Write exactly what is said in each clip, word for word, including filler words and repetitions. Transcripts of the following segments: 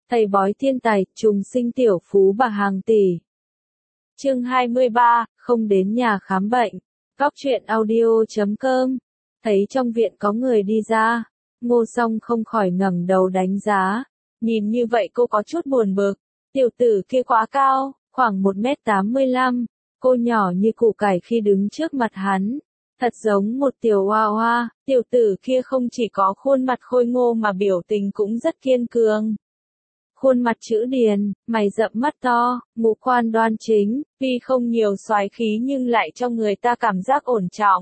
Thầy bói thiên tài, trùng sinh tiểu phú bà hàng tỷ. Chương hai mươi ba, không đến nhà khám bệnh. Góc truyện audio chấm com. Thấy trong viện có người đi ra, Ngô Song không khỏi ngẩng đầu đánh giá. Nhìn như vậy cô có chút buồn bực. Tiểu tử kia quá cao, khoảng một mét tám mươi lăm. Cô nhỏ như củ cải khi đứng trước mặt hắn. Thật giống một tiểu hoa hoa. Tiểu tử kia không chỉ có khuôn mặt khôi ngô mà biểu tình cũng rất kiên cường. Khuôn mặt chữ điền, mày rậm mắt to, ngũ quan đoan chính, tuy không nhiều soái khí nhưng lại cho người ta cảm giác ổn trọng.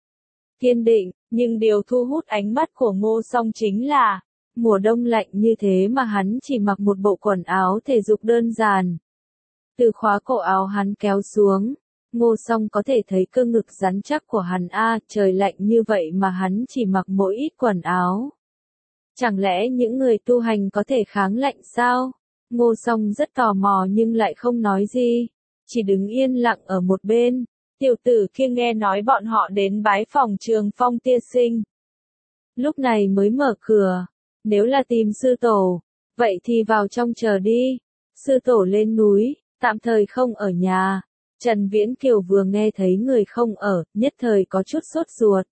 Kiên định, nhưng điều thu hút ánh mắt của Ngô Song chính là, mùa đông lạnh như thế mà hắn chỉ mặc một bộ quần áo thể dục đơn giản. Từ khóa cổ áo hắn kéo xuống, Ngô Song có thể thấy cơ ngực rắn chắc của hắn a, trời lạnh như vậy mà hắn chỉ mặc mỗi ít quần áo. Chẳng lẽ những người tu hành có thể kháng lạnh sao? Ngô Song rất tò mò nhưng lại không nói gì, chỉ đứng yên lặng ở một bên. Tiểu tử kia nghe nói bọn họ đến bái phòng Trường Phong tiên sinh. Lúc này mới mở cửa, nếu là tìm sư tổ, vậy thì vào trong chờ đi. Sư tổ lên núi, tạm thời không ở nhà. Trần Viễn Kiều vừa nghe thấy người không ở, nhất thời có chút sốt ruột.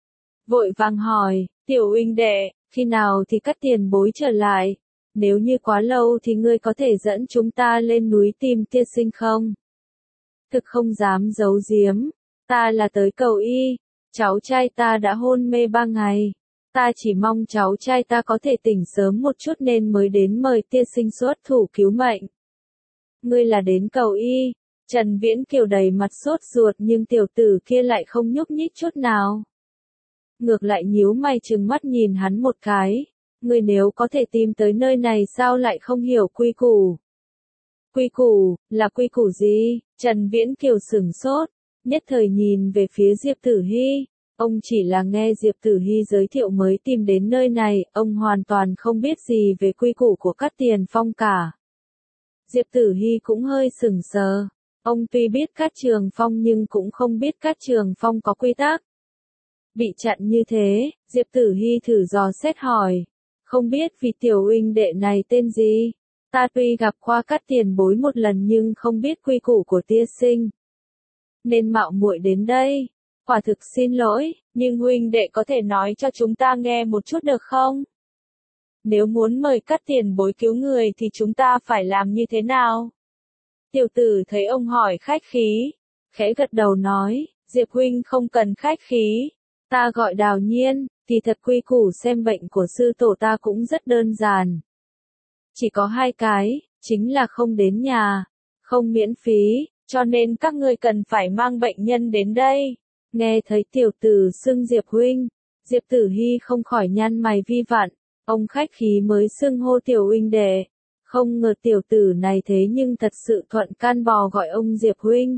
Vội vàng hỏi, tiểu huynh đệ, khi nào thì Cát Tiền Bối trở lại? Nếu như quá lâu thì ngươi có thể dẫn chúng ta lên núi tìm tiên sinh không? Thực không dám giấu giếm, ta là tới cầu y, cháu trai ta đã hôn mê ba ngày. Ta chỉ mong cháu trai ta có thể tỉnh sớm một chút nên mới đến mời tiên sinh xuất thủ cứu mệnh. Ngươi là đến cầu y? Trần Viễn Kiều đầy mặt sốt ruột nhưng tiểu tử kia lại không nhúc nhích chút nào. Ngược lại nhíu mày trừng mắt nhìn hắn một cái. Ngươi nếu có thể tìm tới nơi này sao lại không hiểu quy củ? Quy củ, là quy củ gì? Trần Viễn Kiều sửng sốt, nhất thời nhìn về phía Diệp Tử Hy. Ông chỉ là nghe Diệp Tử Hy giới thiệu mới tìm đến nơi này, ông hoàn toàn không biết gì về quy củ của Cát Tiền Phong cả. Diệp Tử Hy cũng hơi sửng sờ. Ông tuy biết Cát Trường Phong nhưng cũng không biết Cát Trường Phong có quy tắc. Bị chặn như thế, Diệp Tử Hy thử dò xét hỏi. Không biết vị tiểu huynh đệ này tên gì? Ta tuy gặp qua Cát Tiền Bối một lần nhưng không biết quy củ của tiên sinh. Nên mạo muội đến đây. Quả thực xin lỗi, nhưng huynh đệ có thể nói cho chúng ta nghe một chút được không? Nếu muốn mời Cát Tiền Bối cứu người thì chúng ta phải làm như thế nào? Tiểu tử thấy ông hỏi khách khí, khẽ gật đầu nói, Diệp huynh không cần khách khí. Ta gọi Đào Nhiên, thì thật quy củ xem bệnh của sư tổ ta cũng rất đơn giản. Chỉ có hai cái, chính là không đến nhà, không miễn phí, cho nên các ngươi cần phải mang bệnh nhân đến đây. Nghe thấy tiểu tử xưng Diệp huynh, Diệp Tử Hy không khỏi nhăn mày vi vặn, ông khách khí mới xưng hô tiểu huynh đệ. Không ngờ tiểu tử này thế nhưng thật sự thuận can bò gọi ông Diệp huynh.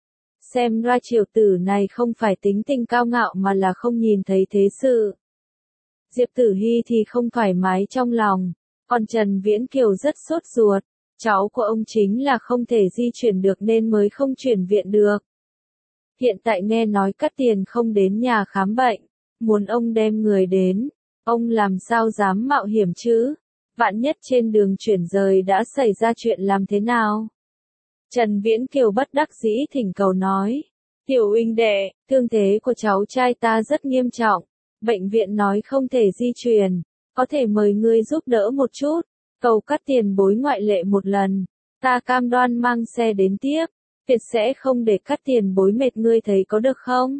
Xem ra tiểu tử này không phải tính tình cao ngạo mà là không nhìn thấy thế sự. Diệp Tử Hy thì không thoải mái trong lòng, còn Trần Viễn Kiều rất sốt ruột, cháu của ông chính là không thể di chuyển được nên mới không chuyển viện được. Hiện tại nghe nói Cát Tiền không đến nhà khám bệnh, muốn ông đem người đến, ông làm sao dám mạo hiểm chứ? Vạn nhất trên đường chuyển rời đã xảy ra chuyện làm thế nào? Trần Viễn Kiều bất đắc dĩ thỉnh cầu nói, tiểu huynh đệ, thương thế của cháu trai ta rất nghiêm trọng, bệnh viện nói không thể di chuyển, có thể mời ngươi giúp đỡ một chút, cầu Cát Tiền Bối ngoại lệ một lần, ta cam đoan mang xe đến tiếp, tuyệt sẽ không để Cát Tiền Bối mệt, ngươi thấy có được không?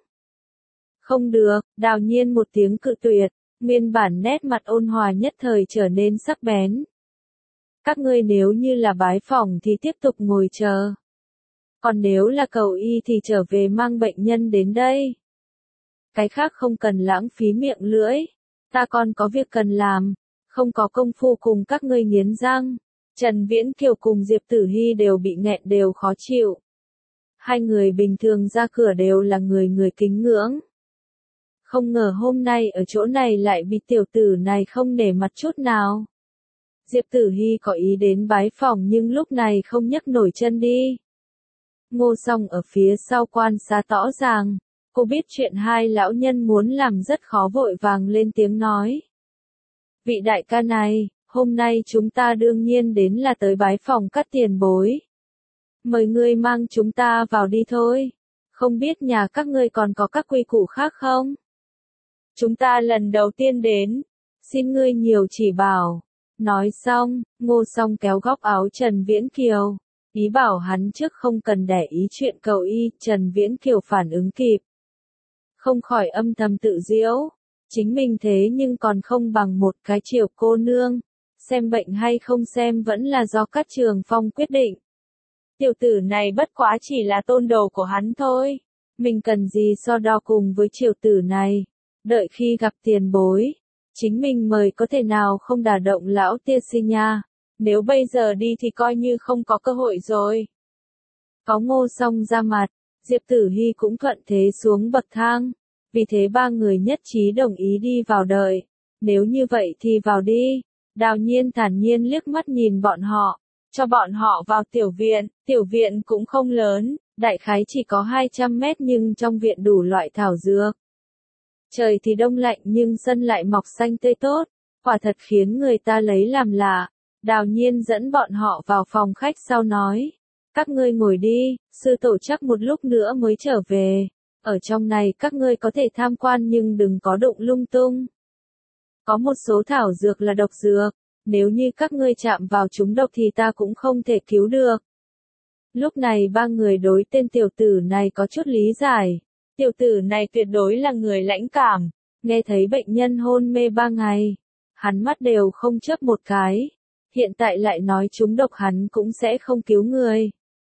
Không được, Đào Nhiên một tiếng cự tuyệt, nguyên bản nét mặt ôn hòa nhất thời trở nên sắc bén. Các ngươi nếu như là bái phỏng thì tiếp tục ngồi chờ. Còn nếu là cầu y thì trở về mang bệnh nhân đến đây. Cái khác không cần lãng phí miệng lưỡi. Ta còn có việc cần làm, không có công phu cùng các ngươi nghiến răng. Trần Viễn Kiều cùng Diệp Tử Hy đều bị nghẹn đều khó chịu. Hai người bình thường ra cửa đều là người người kính ngưỡng. Không ngờ hôm nay ở chỗ này lại bị tiểu tử này không nể mặt chút nào. Diệp Tử Hy có ý đến bái phỏng nhưng lúc này không nhấc nổi chân đi. Ngô Song ở phía sau quan sát rõ ràng, cô biết chuyện hai lão nhân muốn làm rất khó vội vàng lên tiếng nói. Vị đại ca này, hôm nay chúng ta đương nhiên đến là tới bái phòng các tiền bối. Mời ngươi mang chúng ta vào đi thôi. Không biết nhà các ngươi còn có các quy củ khác không? Chúng ta lần đầu tiên đến, xin ngươi nhiều chỉ bảo. Nói xong, Ngô Song kéo góc áo Trần Viễn Kiều, ý bảo hắn trước không cần để ý chuyện cầu y. Trần Viễn Kiều phản ứng kịp, không khỏi âm thầm tự giễu, chính mình thế nhưng còn không bằng một cái Triệu cô nương, xem bệnh hay không xem vẫn là do Cát Trường Phong quyết định. Tiểu tử này bất quá chỉ là tôn đồ của hắn thôi, mình cần gì so đo cùng với Triệu tử này, đợi khi gặp tiền bối, chính mình mời có thể nào không đả động lão tiên sinh nha, nếu bây giờ đi thì coi như không có cơ hội rồi. Có Ngô Song ra mặt, Diệp Tử Hi cũng thuận thế xuống bậc thang, vì thế ba người nhất trí đồng ý đi vào đợi. Nếu như vậy thì vào đi. Đào Nhiên thản nhiên liếc mắt nhìn bọn họ, cho bọn họ vào tiểu viện. Tiểu viện cũng không lớn, đại khái chỉ có hai trăm mét nhưng trong viện đủ loại thảo dược. Trời thì đông lạnh nhưng sân lại mọc xanh tươi tốt, quả thật khiến người ta lấy làm lạ. Đào Nhiên dẫn bọn họ vào phòng khách sau nói, các ngươi ngồi đi, sư tổ chắc một lúc nữa mới trở về. Ở trong này các ngươi có thể tham quan nhưng đừng có đụng lung tung. Có một số thảo dược là độc dược, nếu như các ngươi chạm vào chúng độc thì ta cũng không thể cứu được. Lúc này ba người đối tên tiểu tử này có chút lý giải. Tiểu tử này tuyệt đối là người lãnh cảm, nghe thấy bệnh nhân hôn mê ba ngày, hắn mắt đều không chớp một cái, hiện tại lại nói chúng độc hắn cũng sẽ không cứu người.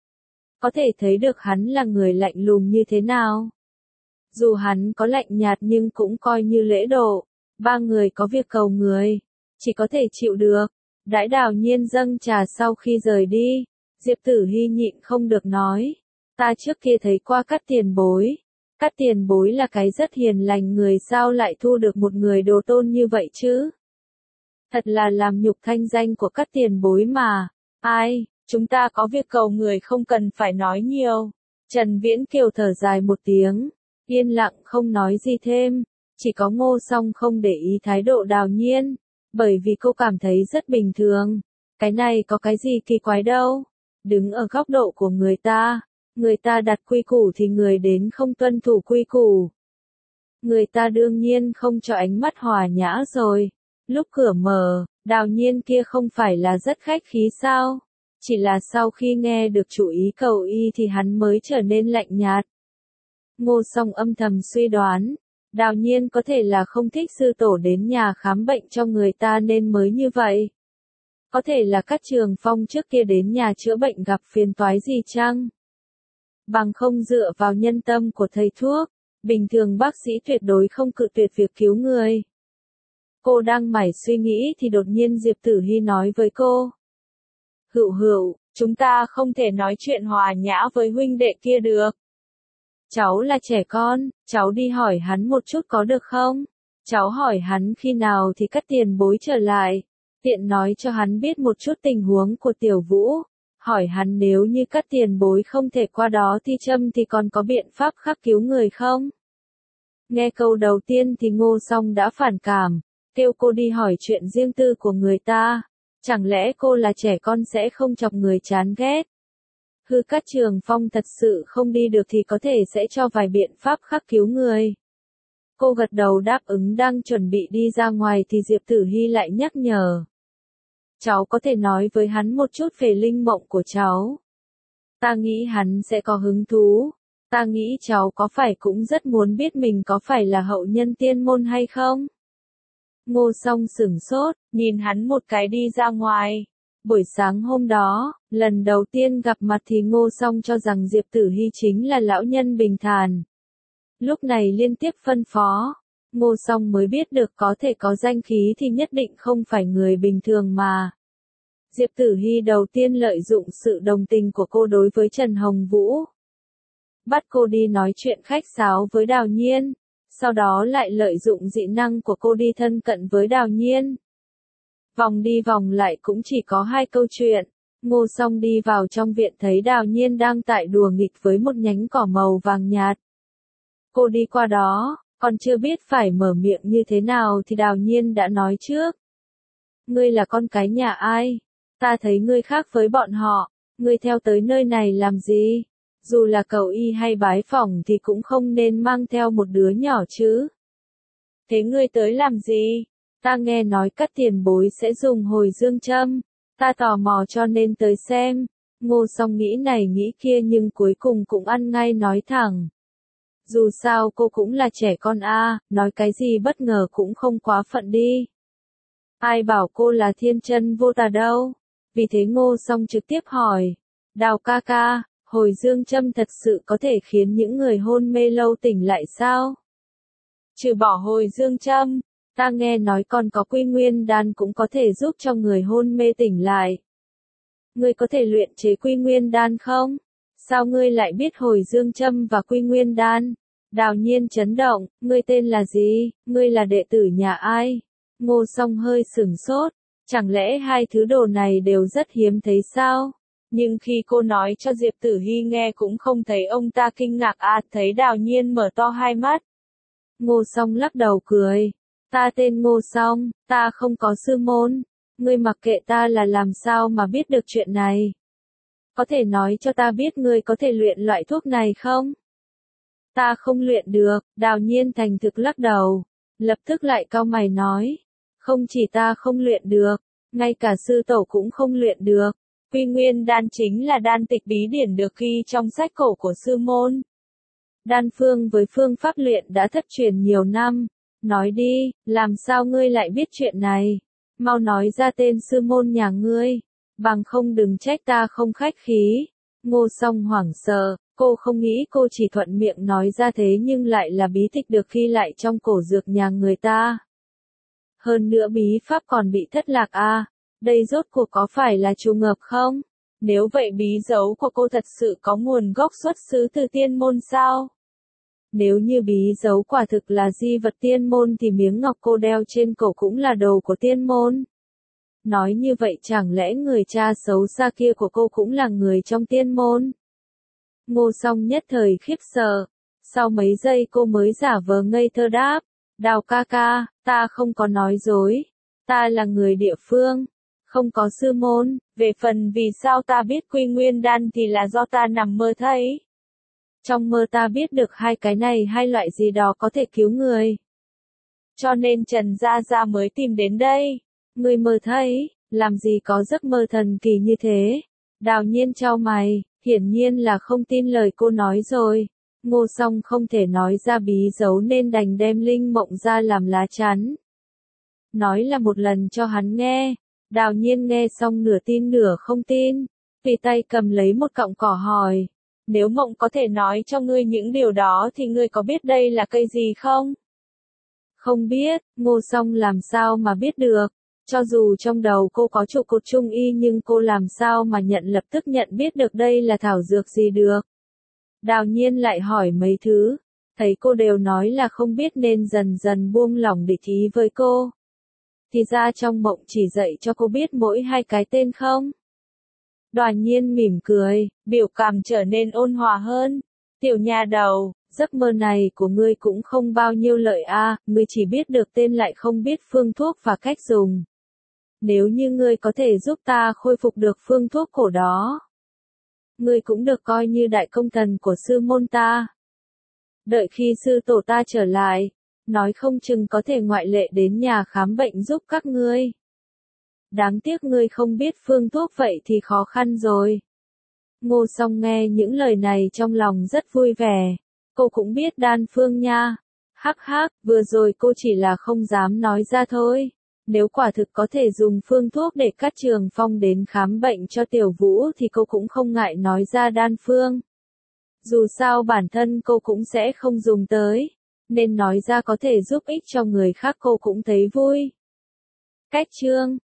Có thể thấy được hắn là người lạnh lùng như thế nào. Dù hắn có lạnh nhạt nhưng cũng coi như lễ độ, ba người có việc cầu người, chỉ có thể chịu được. Đãi Đào Nhiên dâng trà sau khi rời đi, Diệp Tử Hi nhịn không được nói, ta trước kia thấy qua Cát tiền bối, Cát tiền bối là cái rất hiền lành người, sao lại thu được một người đồ tôn như vậy chứ? Thật là làm nhục thanh danh của Cát tiền bối mà. Ai, chúng ta có việc cầu người không cần phải nói nhiều. Trần Viễn Kiều thở dài một tiếng, yên lặng không nói gì thêm, chỉ có Ngô Song không để ý thái độ Đào Nhiên, bởi vì cô cảm thấy rất bình thường, cái này có cái gì kỳ quái đâu, đứng ở góc độ của người ta, người ta đặt quy củ thì người đến không tuân thủ quy củ. Người ta đương nhiên không cho ánh mắt hòa nhã rồi, lúc cửa mở, Đào Nhiên kia không phải là rất khách khí sao, chỉ là sau khi nghe được chủ ý cầu y thì hắn mới trở nên lạnh nhạt. Ngô Song âm thầm suy đoán, Đào Nhiên có thể là không thích sư tổ đến nhà khám bệnh cho người ta nên mới như vậy. Có thể là Cát Trường Phong trước kia đến nhà chữa bệnh gặp phiền toái gì chăng? Bằng không dựa vào nhân tâm của thầy thuốc, bình thường bác sĩ tuyệt đối không cự tuyệt việc cứu người. Cô đang mải suy nghĩ thì đột nhiên Diệp Tử Hi nói với cô. Hữu Hữu, chúng ta không thể nói chuyện hòa nhã với huynh đệ kia được. Cháu là trẻ con, cháu đi hỏi hắn một chút có được không? Cháu hỏi hắn khi nào thì Cát tiền bối trở lại, tiện nói cho hắn biết một chút tình huống của Tiểu Vũ, hỏi hắn nếu như Cát tiền bối không thể qua đó thi châm thì còn có biện pháp khác cứu người không? Nghe câu đầu tiên thì Ngô Song đã phản cảm, kêu cô đi hỏi chuyện riêng tư của người ta, chẳng lẽ cô là trẻ con sẽ không chọc người chán ghét? Hư Cát Trường Phong thật sự không đi được thì có thể sẽ cho vài biện pháp khác cứu người. Cô gật đầu đáp ứng đang chuẩn bị đi ra ngoài thì Diệp Tử Hi lại nhắc nhở. Cháu có thể nói với hắn một chút về linh mộng của cháu. Ta nghĩ hắn sẽ có hứng thú. Ta nghĩ cháu có phải cũng rất muốn biết mình có phải là hậu nhân tiên môn hay không? Ngô Song sửng sốt, nhìn hắn một cái đi ra ngoài. Buổi sáng hôm đó, lần đầu tiên gặp mặt thì Ngô Song cho rằng Diệp Tử Hi chính là lão nhân bình thản. Lúc này liên tiếp phân phó, Ngô Song mới biết được có thể có danh khí thì nhất định không phải người bình thường mà. Diệp Tử Hi đầu tiên lợi dụng sự đồng tình của cô đối với Trần Hồng Vũ. Bắt cô đi nói chuyện khách sáo với Đào Nhiên, sau đó lại lợi dụng dị năng của cô đi thân cận với Đào Nhiên. Vòng đi vòng lại cũng chỉ có hai câu chuyện. Ngô Song đi vào trong viện thấy Đào Nhiên đang tại đùa nghịch với một nhánh cỏ màu vàng nhạt. Cô đi qua đó, còn chưa biết phải mở miệng như thế nào thì Đào Nhiên đã nói trước. ngươi là con cái nhà ai? Ta thấy ngươi khác với bọn họ, ngươi theo tới nơi này làm gì? Dù là cầu y hay bái phỏng thì cũng không nên mang theo một đứa nhỏ chứ. Thế ngươi tới làm gì? Ta nghe nói các tiền bối sẽ dùng hồi dương châm, ta tò mò cho nên tới xem. Ngô Song nghĩ này nghĩ kia nhưng cuối cùng cũng ăn ngay nói thẳng. Dù sao cô cũng là trẻ con a, nói cái gì bất ngờ cũng không quá phận đi. Ai bảo cô là thiên chân vô tà đâu. Vì thế Ngô Song trực tiếp hỏi, Đào ca ca, hồi dương châm thật sự có thể khiến những người hôn mê lâu tỉnh lại sao? Trừ bỏ hồi dương châm, ta nghe nói còn có quy nguyên đan cũng có thể giúp cho người hôn mê tỉnh lại. Ngươi có thể luyện chế quy nguyên đan không? Sao ngươi lại biết hồi dương châm và quy nguyên đan? Đào Nhiên chấn động, ngươi tên là gì? Ngươi là đệ tử nhà ai? Ngô Song hơi sửng sốt, chẳng lẽ hai thứ đồ này đều rất hiếm thấy sao? Nhưng khi cô nói cho Diệp Tử Hi nghe cũng không thấy ông ta kinh ngạc à, thấy Đào Nhiên mở to hai mắt. Ngô Song lắc đầu cười, ta tên Ngô Song, ta không có sư môn, ngươi mặc kệ ta là làm sao mà biết được chuyện này. Có thể nói cho ta biết ngươi có thể luyện loại thuốc này không? Ta không luyện được, Đào Nhiên thành thực lắc đầu, lập tức lại cau mày nói, không chỉ ta không luyện được, ngay cả sư tổ cũng không luyện được. Quy nguyên đan chính là đan tịch bí điển được ghi trong sách cổ của sư môn. Đan phương với phương pháp luyện đã thất truyền nhiều năm. Nói đi, làm sao ngươi lại biết chuyện này? Mau nói ra tên sư môn nhà ngươi, bằng không đừng trách ta không khách khí. Ngô Song hoảng sợ, cô không nghĩ cô chỉ thuận miệng nói ra thế nhưng lại là bí tịch được ghi lại trong cổ dược nhà người ta. Hơn nữa bí pháp còn bị thất lạc à, đây rốt cuộc có phải là trùng hợp không? Nếu vậy bí dấu của cô thật sự có nguồn gốc xuất xứ từ tiên môn sao? Nếu như bí dấu quả thực là di vật tiên môn thì miếng ngọc cô đeo trên cổ cũng là đồ của tiên môn. Nói như vậy chẳng lẽ người cha xấu xa kia của cô cũng là người trong tiên môn? Ngô Song nhất thời khiếp sợ, sau mấy giây cô mới giả vờ ngây thơ đáp, Đào ca ca, ta không có nói dối, ta là người địa phương, không có sư môn, về phần vì sao ta biết quy nguyên đan thì là do ta nằm mơ thấy. Trong mơ ta biết được hai cái này hai loại gì đó có thể cứu người. Cho nên Trần Gia Gia mới tìm đến đây. Người mơ thấy, làm gì có giấc mơ thần kỳ như thế. Đào Nhiên chau mày, hiển nhiên là không tin lời cô nói rồi. Ngô Song không thể nói ra bí dấu nên đành đem linh mộng ra làm lá chắn. Nói là một lần cho hắn nghe. Đào Nhiên nghe xong nửa tin nửa không tin. Tùy tay cầm lấy một cọng cỏ hỏi. Nếu mộng có thể nói cho ngươi những điều đó thì ngươi có biết đây là cây gì không? Không biết, Ngô Song làm sao mà biết được. Cho dù trong đầu cô có trụ cột trung y nhưng cô làm sao mà nhận lập tức nhận biết được đây là thảo dược gì được. Đào Nhiên lại hỏi mấy thứ, thấy cô đều nói là không biết nên dần dần buông lỏng địch ý với cô. Thì ra trong mộng chỉ dạy cho cô biết mỗi hai cái tên không? Đoàn Nhiên mỉm cười, biểu cảm trở nên ôn hòa hơn. Tiểu nha đầu, giấc mơ này của ngươi cũng không bao nhiêu lợi a, à, ngươi chỉ biết được tên lại không biết phương thuốc và cách dùng. Nếu như ngươi có thể giúp ta khôi phục được phương thuốc cổ đó, ngươi cũng được coi như đại công thần của sư môn ta. Đợi khi sư tổ ta trở lại, nói không chừng có thể ngoại lệ đến nhà khám bệnh giúp các ngươi. Đáng tiếc ngươi không biết phương thuốc vậy thì khó khăn rồi. Ngô Song nghe những lời này trong lòng rất vui vẻ. Cô cũng biết đan phương nha. Hắc hắc, vừa rồi cô chỉ là không dám nói ra thôi. Nếu quả thực có thể dùng phương thuốc để Cát Trường Phong đến khám bệnh cho Tiểu Vũ thì cô cũng không ngại nói ra đan phương. Dù sao bản thân cô cũng sẽ không dùng tới, nên nói ra có thể giúp ích cho người khác cô cũng thấy vui. Cách chương